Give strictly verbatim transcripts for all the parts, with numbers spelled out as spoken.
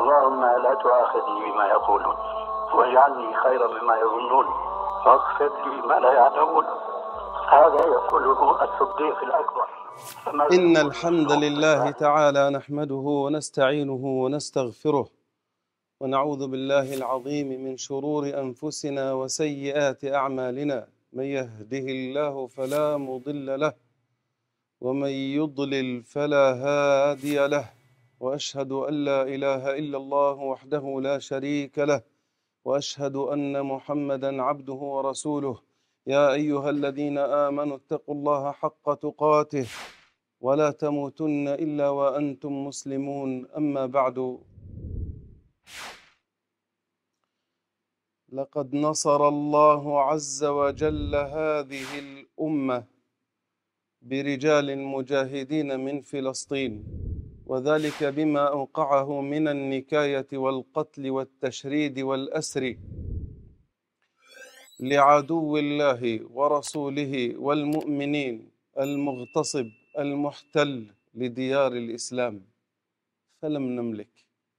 اللهم لا تؤاخذني بما يقولون واجعلني خيرا مما يظنون واغفر لي ما لا يعلمون. هذا يقوله الصديق الأكبر. إن الحمد لله تعالى نحمده ونستعينه ونستغفره ونعوذ بالله العظيم من شرور أنفسنا وسيئات أعمالنا. من يهده الله فلا مضل له ومن يضلل فلا هادي له، وأشهد أن لا إله إلا الله وحده لا شريك له، وأشهد أن محمدًا عبده ورسوله. يا أيها الذين آمنوا اتقوا الله حق تقاته ولا تموتن إلا وأنتم مسلمون. أما بعد، لقد نصر الله عز وجل هذه الأمة برجال مجاهدين من فلسطين، وذلك بما أوقعه من النكاية والقتل والتشريد والأسر لعدو الله ورسوله والمؤمنين المغتصب المحتل لديار الإسلام. فلم نملك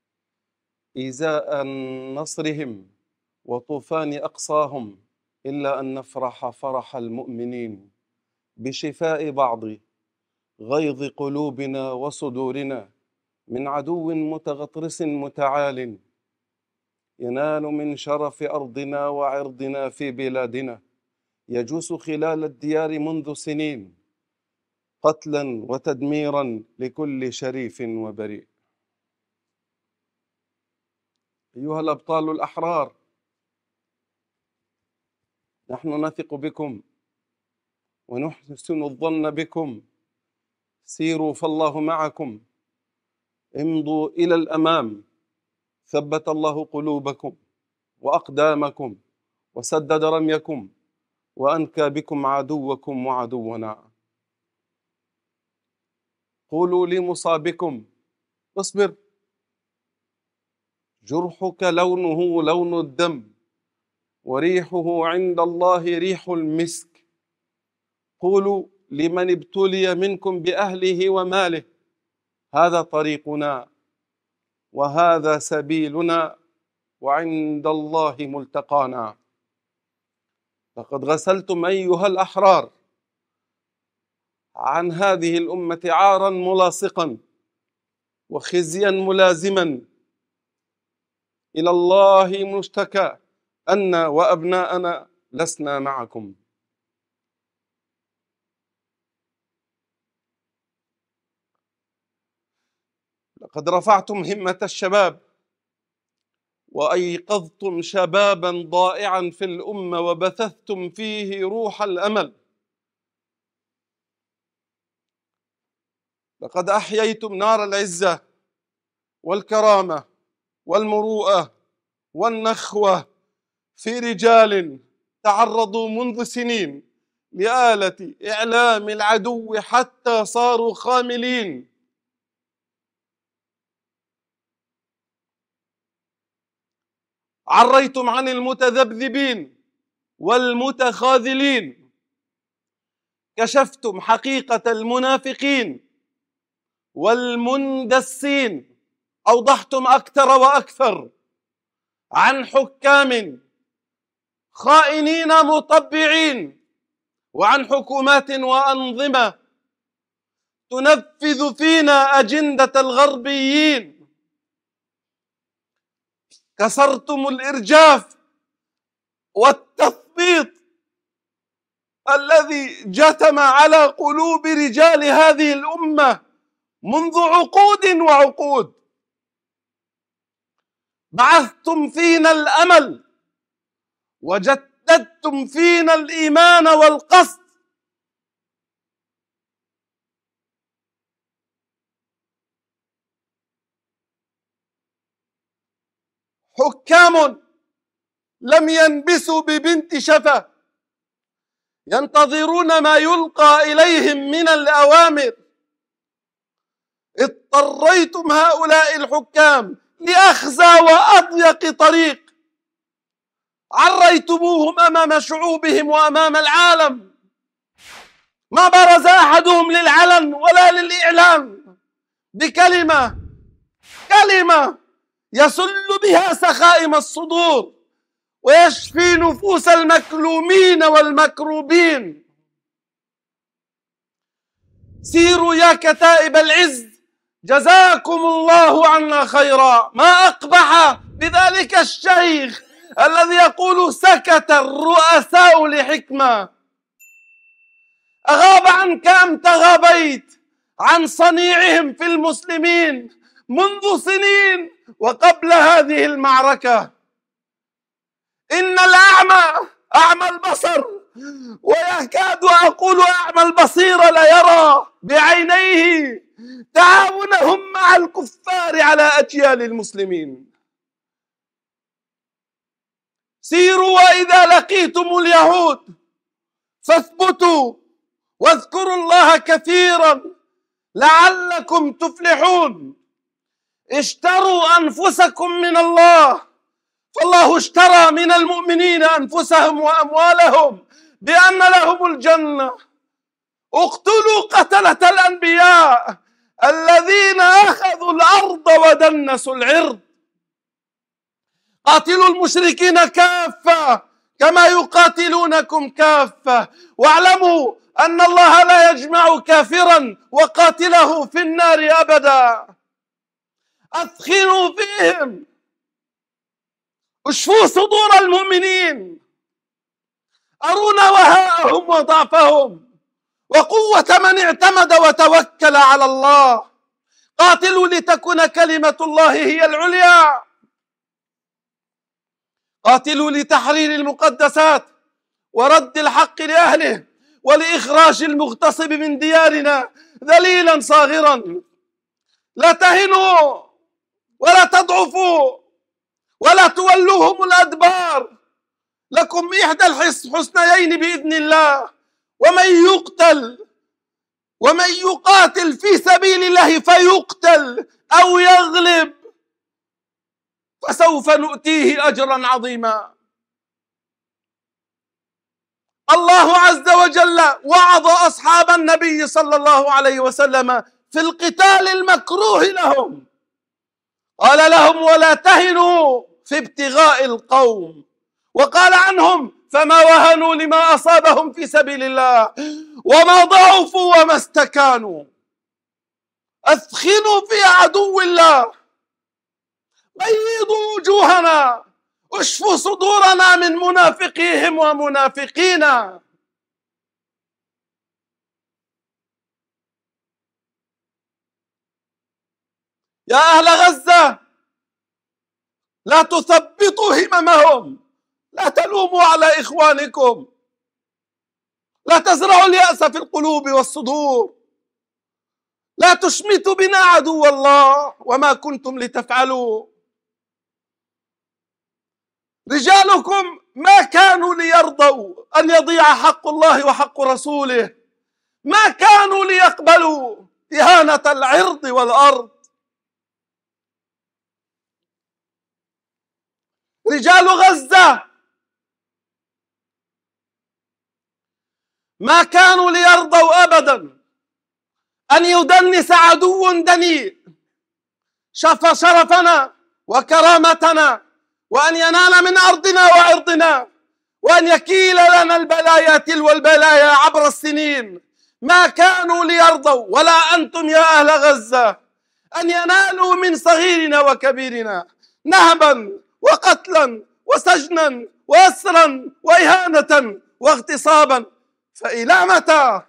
إزاء نصرهم وطوفان أقصاهم إلا أن نفرح فرح المؤمنين بشفاء بعض غيظ قلوبنا وصدورنا من عدو متغطرس متعال ينال من شرف أرضنا وعرضنا في بلادنا، يجوس خلال الديار منذ سنين قتلا وتدميرا لكل شريف وبريء. أيها الأبطال الأحرار، نحن نثق بكم ونحسن الظن بكم. سيروا فالله معكم، امضوا إلى الأمام، ثبت الله قلوبكم وأقدامكم وسدد رميكم وأنكى بكم عدوكم وعدونا. قولوا لمصابكم: اصبر، جرحك لونه لون الدم وريحه عند الله ريح المسك. قولوا لمن ابتلي منكم بأهله وماله: هذا طريقنا وهذا سبيلنا وعند الله ملتقانا. لقد غسلتم أيها الأحرار عن هذه الأمة عارا ملاصقا وخزيا ملازما. إلى الله مشتكى أن وأبناءنا لسنا معكم. لقد رفعتم همة الشباب وأيقظتم شبابا ضائعا في الأمة وبثثتم فيه روح الأمل. لقد أحييتم نار العزة والكرامة والمروءة والنخوة في رجال تعرضوا منذ سنين لآلة إعلام العدو حتى صاروا خاملين. عريتم عن المتذبذبين والمتخاذلين، كشفتم حقيقة المنافقين والمندسين، أوضحتم أكثر وأكثر عن حكام خائنين مطبعين وعن حكومات وأنظمة تنفذ فينا أجندة الغربيين. كسرتم الإرجاف والتثبيط الذي جثم على قلوب رجال هذه الأمة منذ عقود وعقود. بعثتم فينا الأمل وجددتم فينا الإيمان والقصد. حكام لم ينبسوا ببنت شفا، ينتظرون ما يلقى إليهم من الأوامر. اضطريتم هؤلاء الحكام لأخزى وأضيق طريق، عريتموهم أمام شعوبهم وأمام العالم. ما برز أحدهم للعلن ولا للإعلان بكلمة كلمة يسل بها سخائم الصدور ويشفي نفوس المكلومين والمكروبين. سيروا يا كتائب العز، جزاكم الله عنا خيرا. ما أقبح بذلك الشيخ الذي يقول سكت الرؤساء لحكمة. أغاب عنك أم تغابيت عن صنيعهم في المسلمين منذ سنين وقبل هذه المعركة. إن الأعمى أعمى البصر، ويكاد أقول أعمى البصير لا يرى بعينيه تعاونهم مع الكفار على أجيال المسلمين. سيروا وإذا لقيتم اليهود فاثبتوا واذكروا الله كثيرا لعلكم تفلحون. اشتروا أنفسكم من الله، فالله اشترى من المؤمنين أنفسهم وأموالهم بأن لهم الجنة. اقتلوا قتلة الأنبياء الذين أخذوا الأرض ودنسوا العرض. قاتلوا المشركين كافة كما يقاتلونكم كافة، واعلموا أن الله لا يجمع كافرا وقاتله في النار أبدا. أثخنوا فيهم، اشفوا صدور المؤمنين، أرونا وهاءهم وضعفهم وقوة من اعتمد وتوكل على الله. قاتلوا لتكون كلمة الله هي العليا. قاتلوا لتحرير المقدسات ورد الحق لأهله ولإخراج المغتصب من ديارنا ذليلا صاغرا. لا تهنوا ولا تضعفوا ولا تولوهم الأدبار. لكم إحدى الحسنيين بإذن الله. ومن يقتل ومن يقاتل في سبيل الله فيقتل أو يغلب فسوف نؤتيه أجرا عظيما. الله عز وجل وعظ أصحاب النبي صلى الله عليه وسلم في القتال المكروه لهم. قال لهم: ولا تهنوا في ابتغاء القوم. وقال عنهم: فما وهنوا لما أصابهم في سبيل الله وما ضعفوا وما استكانوا. أثخنوا في عدو الله، بيضوا وجوهنا، اشفوا صدورنا من منافقيهم ومنافقينا. يا أهل غزة، لا تثبطوا هممهم، لا تلوموا على إخوانكم، لا تزرعوا اليأس في القلوب والصدور، لا تشمتوا بنا عدو الله وما كنتم لتفعلوا. رجالكم ما كانوا ليرضوا أن يضيع حق الله وحق رسوله، ما كانوا ليقبلوا إهانة العرض والأرض. رجال غزة ما كانوا ليرضوا أبدا أن يدنس عدو دنيء شف شرفنا وكرامتنا، وأن ينال من أرضنا وعرضنا، وأن يكيل لنا البلايا تلو البلايا عبر السنين. ما كانوا ليرضوا، ولا أنتم يا أهل غزة، أن ينالوا من صغيرنا وكبيرنا نهبا وقتلا وسجنا وأسرا وإهانة واغتصابا. فإلى متى؟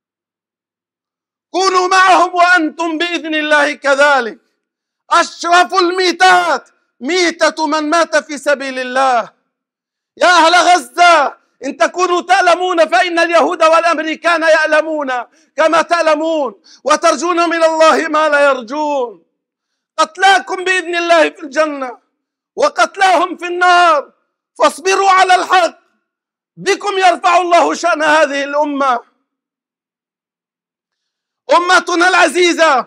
كونوا معهم وأنتم بإذن الله كذلك. أشرف الميتات ميتة من مات في سبيل الله. يا أهل غزة، إن تكونوا تألمون فإن اليهود والأمريكان يألمون كما تألمون، وترجون من الله ما لا يرجون. قتلاكم بإذن الله في الجنة وقتلاهم في النار، فاصبروا على الحق، بكم يرفع الله شأن هذه الأمة. أمتنا العزيزة،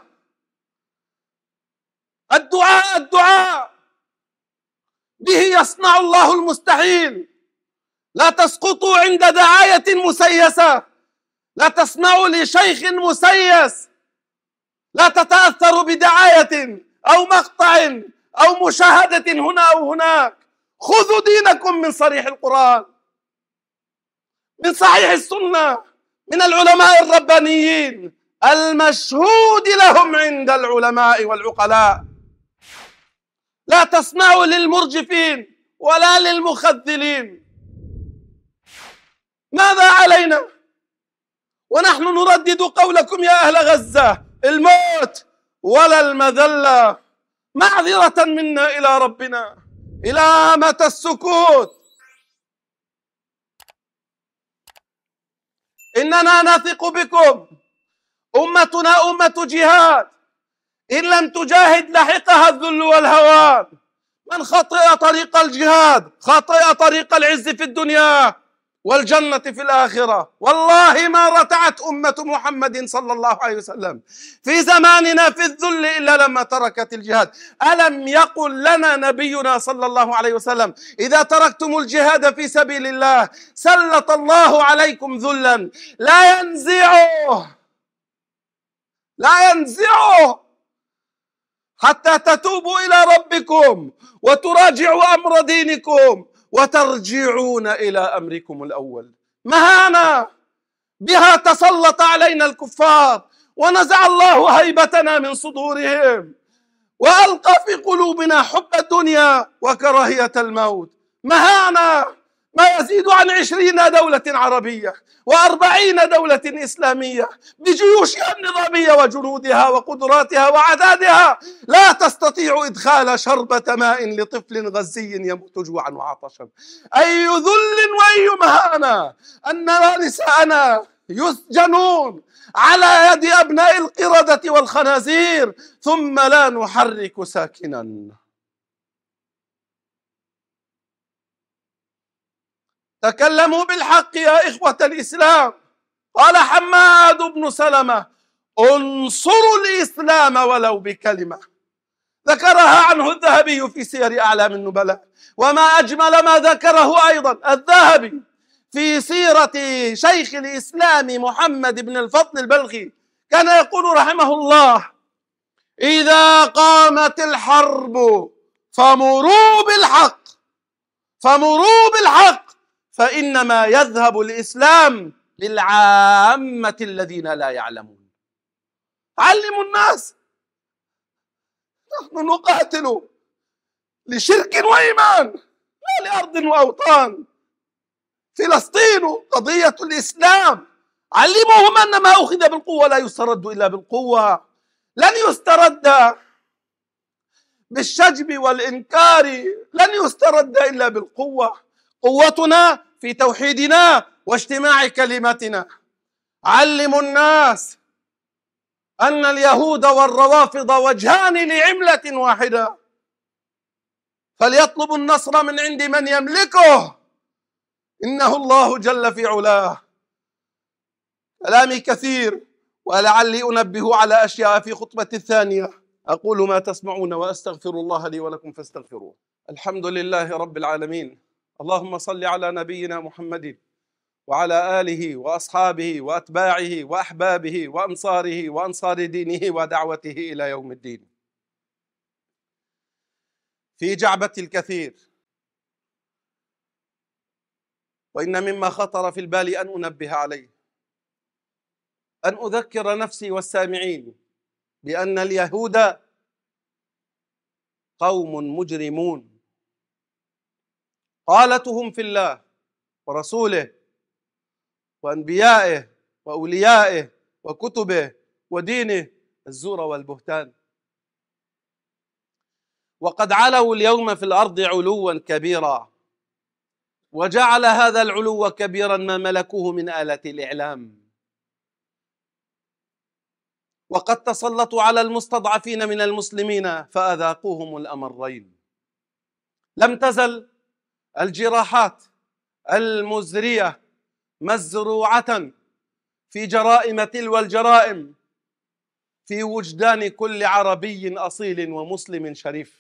الدعاء الدعاء به يصنع الله المستحيل. لا تسقطوا عند دعاية مسيسة، لا تسمعوا لشيخ مسيس، لا تتأثروا بدعاية أو مقطع أو مشاهدة هنا أو هناك. خذوا دينكم من صريح القرآن، من صحيح السنة، من العلماء الربانيين المشهود لهم عند العلماء والعقلاء. لا تسمعوا للمرجفين ولا للمخذلين. ماذا علينا ونحن نردد قولكم يا أهل غزة؟ الموت ولا المذلة. معذرة منا إلى ربنا. إلى متى السكوت؟ إننا نثق بكم. أمتنا أمة جهاد، إن لم تجاهد لحقها الذل والهوان. من خطئ طريق الجهاد خطئ طريق العز في الدنيا والجنة في الآخرة. والله ما رتعت أمة محمد صلى الله عليه وسلم في زماننا في الذل إلا لما تركت الجهاد. ألم يقل لنا نبينا صلى الله عليه وسلم: إذا تركتم الجهاد في سبيل الله سلط الله عليكم ذلا لا ينزعه لا ينزعه حتى تتوبوا إلى ربكم وتراجعوا أمر دينكم وترجعون إلى أمركم الأول. مهانة بها تسلط علينا الكفار ونزع الله هيبتنا من صدورهم وألقى في قلوبنا حب الدنيا وكراهية الموت. مهانة ما يزيد عن عشرين دولة عربية وأربعين دولة إسلامية بجيوشها النظامية وجنودها وقدراتها وعدادها لا تستطيع إدخال شربة ماء لطفل غزي يموت جوعا وعطشا. أي ذل وأي مهانة أن نساءنا يسجنون على يد أبناء القردة والخنازير ثم لا نحرك ساكنا. تكلموا بالحق يا إخوة الإسلام. قال حماد بن سلمة: انصروا الإسلام ولو بكلمة. ذكرها عنه الذهبي في سير أعلام النبلاء. وما أجمل ما ذكره أيضا الذهبي في سيرة شيخ الإسلام محمد بن الفضل البلخي. كان يقول رحمه الله: إذا قامت الحرب فمروا بالحق فمروا بالحق فإنما يذهب الإسلام للعامة الذين لا يعلمون. علموا الناس. نحن نقاتل لشرك وإيمان لا لأرض وأوطان. فلسطين قضية الإسلام. علموهم أن ما أخذ بالقوة لا يسترد إلا بالقوة، لن يسترد بالشجب والإنكار، لن يسترد إلا بالقوة. قوتنا في توحيدنا واجتماع كلمتنا. علموا الناس أن اليهود والروافض وجهان لعملة واحدة، فليطلبوا النصر من عند من يملكه، إنه الله جل في علاه. كلامي كثير ولعلي أنبه على أشياء في خطبة الثانية. أقول ما تسمعون وأستغفر الله لي ولكم فاستغفروه. الحمد لله رب العالمين. اللهم صل على نبينا محمد وعلى آله وأصحابه وأتباعه وأحبابه وأنصاره وأنصار دينه ودعوته إلى يوم الدين. في جعبة الكثير، وإن مما خطر في البال أن أنبه عليه، أن أذكر نفسي والسامعين بأن اليهود قوم مجرمون. قالتهم في الله ورسوله وأنبيائه وأوليائه وكتبه ودينه الزور والبهتان. وقد علوا اليوم في الأرض علوا كبيرا، وجعل هذا العلو كبيرا ما ملكوه من آلة الإعلام. وقد تسلطوا على المستضعفين من المسلمين فأذاقوهم الأمرين. لم تزل الجراحات المزرية مزروعة في جرائم تلو الجرائم في وجدان كل عربي أصيل ومسلم شريف.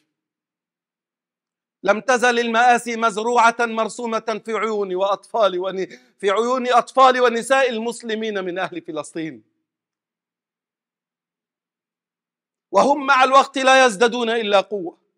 لم تزل المآسي مزروعة مرسومة في عيون وأطفال ون... في عيون أطفال ونساء المسلمين من أهل فلسطين، وهم مع الوقت لا يزدادون إلا قوة.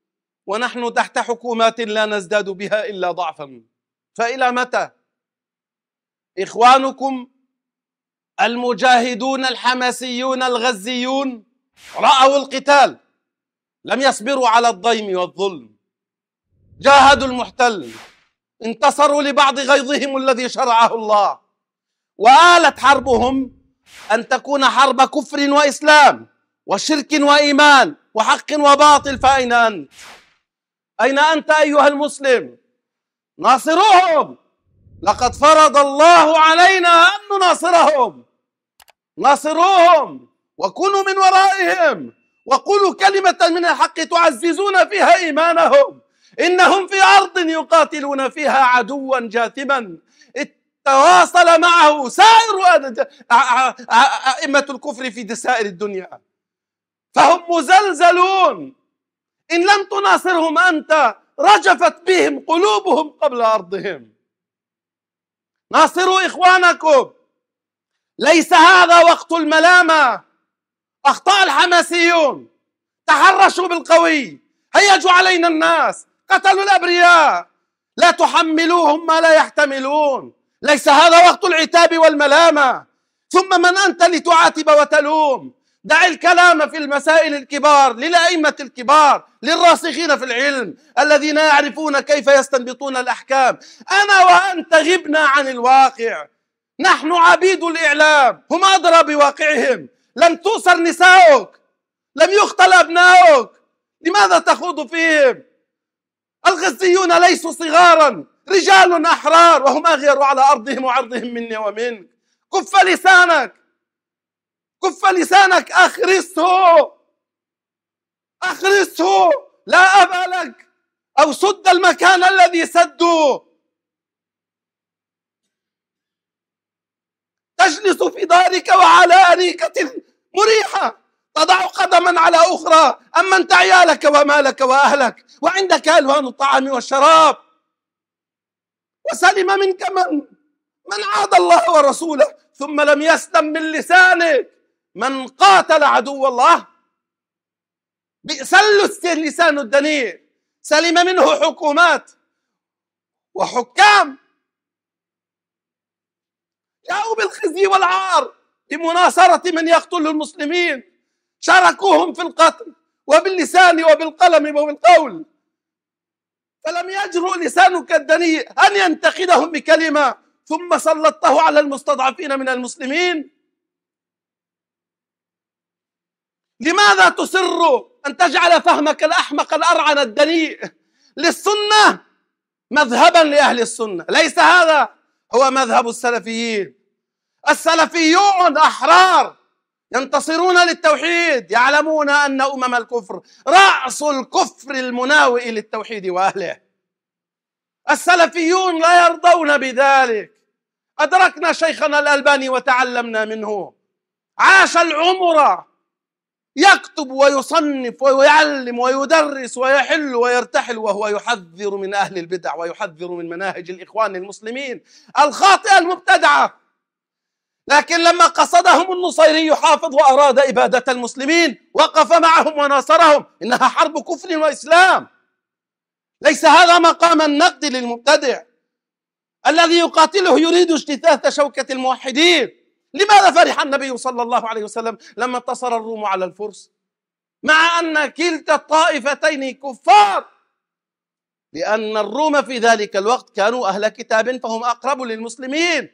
ونحن تحت حكومات لا نزداد بها إلا ضعفا. فإلى متى؟ إخوانكم المجاهدون الحماسيون الغزيون رأوا القتال، لم يصبروا على الضيم والظلم، جاهدوا المحتل، انتصروا لبعض غيظهم الذي شرعه الله، وآلت حربهم أن تكون حرب كفر وإسلام وشرك وإيمان وحق وباطل. فأين أنت؟ أين أنت أيها المسلم؟ ناصروهم، لقد فرض الله علينا أن نناصرهم. ناصروهم وكونوا من ورائهم وقولوا كلمة من الحق تعززون فيها إيمانهم. إنهم في أرض يقاتلون فيها عدوا جاثما تواصل معه سائر أئمة الكفر في سائر الدنيا، فهم مزلزلون. إن لم تناصرهم أنت رجفت بهم قلوبهم قبل أرضهم. ناصروا إخوانكم، ليس هذا وقت الملامة. أخطأ الحماسيون، تحرشوا بالقوي، هيجوا علينا الناس، قتلوا الأبرياء، لا تحملوهم ما لا يحتملون. ليس هذا وقت العتاب والملامة. ثم من أنت لتعاتب وتلوم؟ دع الكلام في المسائل الكبار للأئمة الكبار للراسخين في العلم الذين يعرفون كيف يستنبطون الأحكام. أنا وأنت غبنا عن الواقع، نحن عبيد الإعلام، هم أدرى بواقعهم. لم تؤسر نساؤك، لم يقتل أبناؤك، لماذا تخوض فيهم؟ الغزيون ليسوا صغارا، رجال أحرار، وهم أغير على أرضهم وعرضهم مني ومنك. كف لسانك، كف لسانك، أخرسه أخرسه، لا أبا لك، أو سد المكان الذي سدوا. تجلس في دارك وعلى أريكة مريحة، تضع قدما على أخرى، أمنت عيالك ومالك وأهلك، وعندك ألوان الطعام والشراب، وسلم منك من من عاد الله ورسوله. ثم لم يسلم من لسانك من قاتل عدو الله. بئس اللسان الدنيء، سلم منه حكومات وحكام جاءوا بالخزي والعار بمناصرة من يقتل المسلمين، شاركوهم في القتل وباللسان وبالقلم وبالقول. فلم يجرؤ لسانك الدنيء أن ينتقدهم بكلمة، ثم سلطته على المستضعفين من المسلمين. لماذا تصر أن تجعل فهمك الأحمق الأرعن الدنيء للسنة مذهبا لأهل السنة؟ ليس هذا هو مذهب السلفيين. السلفيون أحرار ينتصرون للتوحيد، يعلمون أن أمم الكفر رأس الكفر المناوئ للتوحيد وأهله. السلفيون لا يرضون بذلك. أدركنا شيخنا الألباني وتعلمنا منه، عاش العمر يكتب ويصنف ويعلم ويدرس ويحل ويرتحل وهو يحذر من أهل البدع ويحذر من مناهج الإخوان المسلمين الخاطئة المبتدعة. لكن لما قصدهم النصيري حافظ وأراد إبادة المسلمين وقف معهم وناصرهم. إنها حرب كفر وإسلام، ليس هذا مقام النقد للمبتدع الذي يقاتله يريد اجتثاث شوكة الموحدين. لماذا فرح النبي صلى الله عليه وسلم لما انتصر الروم على الفرس مع أن كلتا الطائفتين كفار؟ لأن الروم في ذلك الوقت كانوا أهل كتاب فهم أقرب للمسلمين.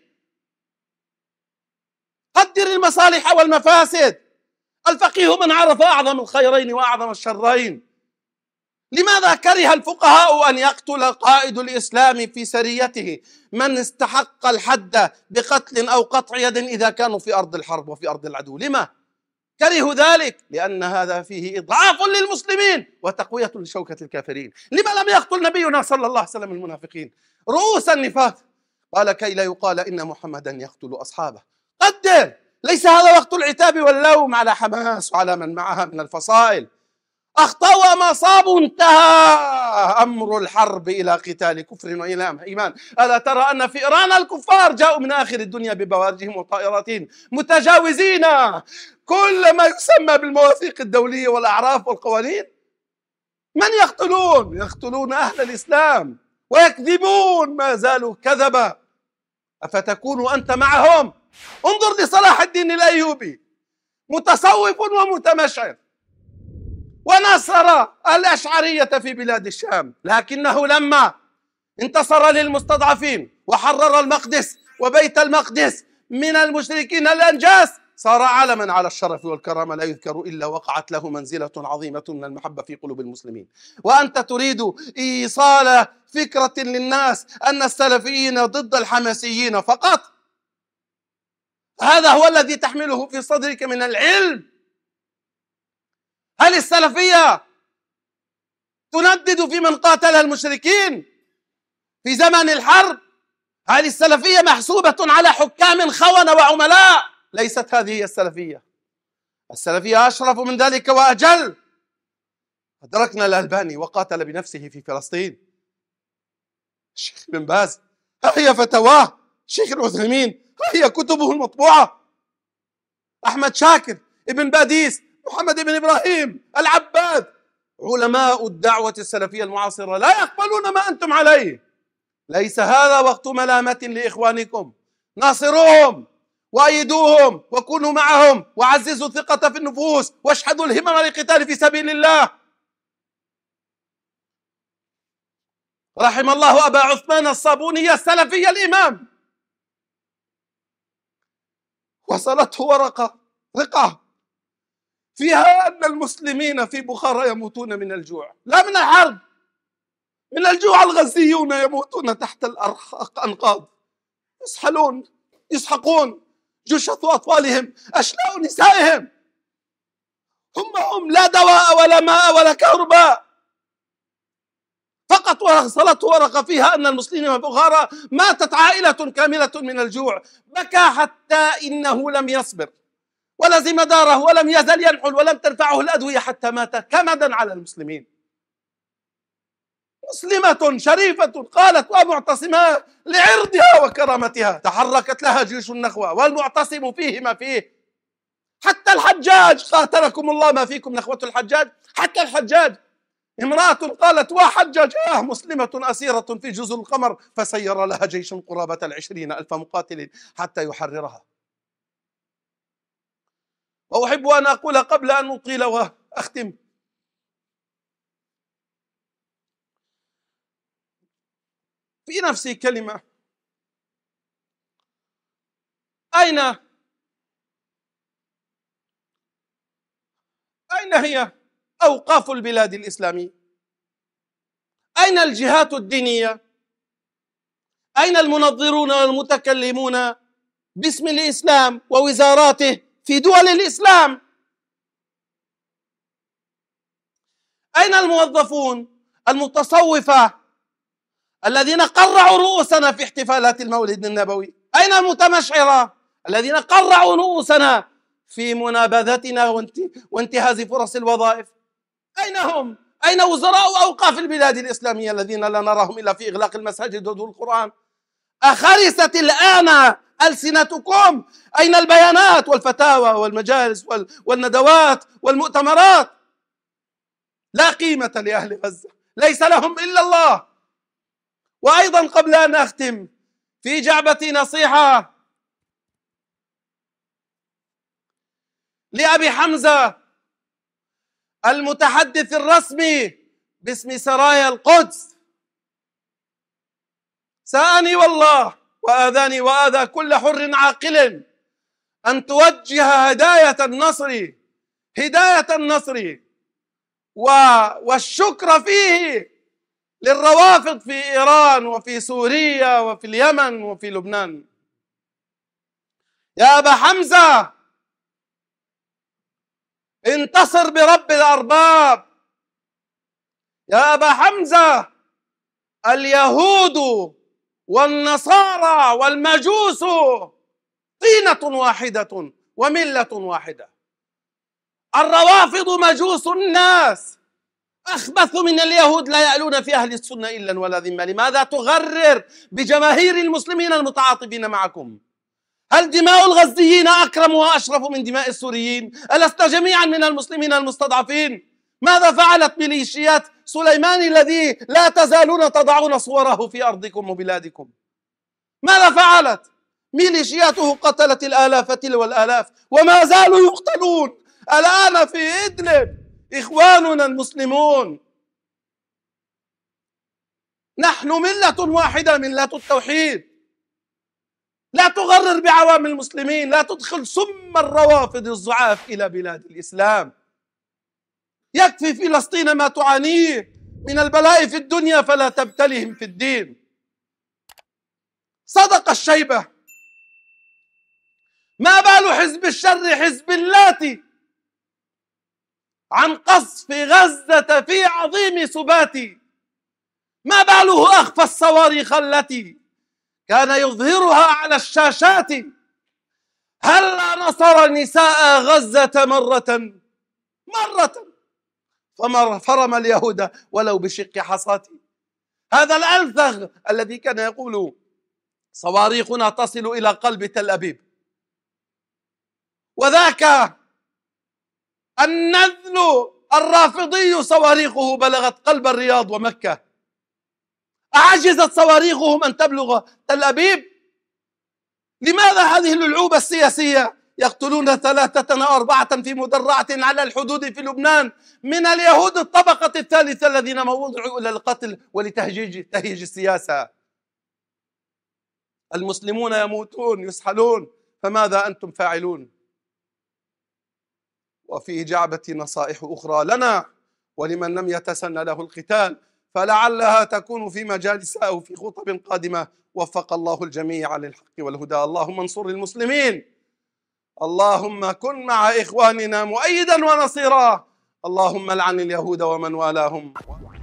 قدر المصالح والمفاسد. الفقيه من عرف أعظم الخيرين وأعظم الشرين. لماذا كره الفقهاء أن يقتل قائد الإسلام في سريته من استحق الحد بقتل أو قطع يد إذا كانوا في أرض الحرب وفي أرض العدو؟ لما كرهوا ذلك؟ لأن هذا فيه إضعاف للمسلمين وتقوية لشوكة الكافرين. لما لم يقتل نبينا صلى الله عليه وسلم المنافقين رؤوس النفاق؟ قال كي لا يقال إن محمدا يقتل أصحابه. قدر، ليس هذا وقت العتاب واللوم على حماس وعلى من معها من الفصائل. أخطأوا وما صابوا، انتهى أمر الحرب إلى قتال كفر وإلى إيمان. ألا ترى أن فئران الكفار جاءوا من آخر الدنيا ببوارجهم وطائراتهم متجاوزين كل ما يسمى بالمواثيق الدولية والأعراف والقوانين؟ من يقتلون؟ يقتلون أهل الإسلام ويكذبون، ما زالوا كذبا. أفتكون أنت معهم؟ انظر لصلاح الدين الأيوبي، متصوف ومتمشعر، ونصر الأشعرية في بلاد الشام، لكنه لما انتصر للمستضعفين وحرر المقدس وبيت المقدس من المشركين الأنجاس صار علما على الشرف والكرامة، لا يذكر إلا وقعت له منزلة عظيمة من المحبة في قلوب المسلمين. وأنت تريد إيصال فكرة للناس أن السلفيين ضد الحماسيين فقط، هذا هو الذي تحمله في صدرك من العلم. هل السلفية تندد في من قاتل المشركين في زمن الحرب؟ هل السلفية محسوبة على حكام خونة وعملاء؟ ليست هذه هي السلفية. السلفية أشرف من ذلك وأجل. أدركنا الألباني وقاتل بنفسه في فلسطين، الشيخ بن باز ها هي فتواه، الشيخ العثيمين ها هي كتبه المطبوعة، أحمد شاكر، ابن باديس، محمد بن إبراهيم، العباد، علماء الدعوة السلفية المعاصرة لا يقبلون ما أنتم عليه. ليس هذا وقت ملامة لإخوانكم، ناصروهم وأيدوهم وكونوا معهم وعززوا الثقة في النفوس واشحذوا الهمم للقتال في سبيل الله. رحم الله أبا عثمان الصابوني السلفي الإمام، وصلته ورقة رقعة فيها أن المسلمين في بخارى يموتون من الجوع، لا من الحرب، من الجوع. الغزيون يموتون تحت الأنقاض، يسحلون يسحقون جثث أطفالهم، أشلاء نسائهم، هم هم لا دواء ولا ماء ولا كهرباء، فقط وصلته ورقة فيها أن المسلمين في بخارى ماتت عائلة كاملة من الجوع. بكى حتى إنه لم يصبر ولزم داره ولم يزل ينحل ولم تنفعه الأدوية حتى مات كمدا على المسلمين. مسلمة شريفة قالت ومعتصمة لعرضها وكرامتها، تحركت لها جيوش النخوة والمعتصم فيه ما فيه. حتى الحجاج قاتلكم الله ما فيكم نخوة الحجاج، حتى الحجاج امرأة قالت وحجاجاه مسلمة أسيرة في جزر القمر، فسير لها جيش قرابة العشرين ألف مقاتل حتى يحررها. وأحب أن أقول قبل أن أطيل وأختم، في نفسي كلمة، أين أين هي أوقاف البلاد الإسلامية؟ أين الجهات الدينية؟ أين المنظرون والمتكلمون باسم الإسلام ووزاراته في دول الإسلام؟ أين الموظفون المتصوفة الذين قرعوا رؤوسنا في احتفالات المولد النبوي؟ أين المتمشعرة الذين قرعوا رؤوسنا في منابذتنا وانتهاز فرص الوظائف؟ أين هم؟ أين وزراء أوقاف البلاد الإسلامية الذين لا نراهم إلا في إغلاق المساجد ودور القرآن؟ أخرست الآن ألسنتكم؟ أين البيانات والفتاوى والمجالس والندوات والمؤتمرات؟ لا قيمة لأهل غزة، ليس لهم إلا الله. وأيضا قبل أن أختم، في جعبتي نصيحة لأبي حمزة المتحدث الرسمي باسم سرايا القدس، سأني والله وآذاني وآذى كل حر عاقل أن توجه هداية النصر هداية النصر والشكر فيه للروافض في إيران وفي سوريا وفي اليمن وفي لبنان. يا أبا حمزة انتصر برب الأرباب. يا أبا حمزة اليهود والنصارى والمجوس طينة واحدة وملة واحدة. الروافض مجوس الناس، أخبث من اليهود، لا يألون في أهل السنة إلا ولا ذمة. لماذا تغرر بجماهير المسلمين المتعاطفين معكم؟ هل دماء الغزيين أكرم وأشرف من دماء السوريين؟ ألست جميعا من المسلمين المستضعفين؟ ماذا فعلت ميليشيات سليمان الذي لا تزالون تضعون صوره في أرضكم وبلادكم؟ ماذا فعلت؟ ميليشياته قتلت الآلاف تلو الآلاف وما زالوا يقتلون. الآن في إدلب إخواننا المسلمون، نحن ملة واحدة، ملة التوحيد. لا تغرر بعوام المسلمين، لا تدخل سم الروافض الزعاف إلى بلاد الإسلام. يكفي فلسطين ما تعانيه من البلاء في الدنيا فلا تبتلهم في الدين. صدق الشيبة، ما بال حزب الشر حزب اللات عن قصف غزة في عظيم سباتي، ما باله أخفى الصواريخ التي كان يظهرها على الشاشات، هلا نصر نساء غزة مرة مرة فمر فرم اليهود ولو بشق حصاتي. هذا الألثغ الذي كان يقول صواريخنا تصل إلى قلب تل أبيب، وذاك النذل الرافضي صواريخه بلغت قلب الرياض ومكة. أعجزت صواريخهم أن تبلغ تل أبيب؟ لماذا هذه الألعوبة السياسية؟ يقتلون ثلاثة أو أربعة في مدرعة على الحدود في لبنان من اليهود الطبقة الثالثة الذين وضعوا إلى القتل ولتهجيج تهيج السياسة. المسلمون يموتون يسحلون، فماذا أنتم فاعلون؟ وفي جعبة نصائح أخرى لنا ولمن لم يتسنى له القتال، فلعلها تكون في مجالس أو في خطب قادمة. وفق الله الجميع للحق والهدى. اللهم انصر المسلمين، اللهم كن مع إخواننا مؤيدا ونصيرا، اللهم لعن اليهود ومن والاهم.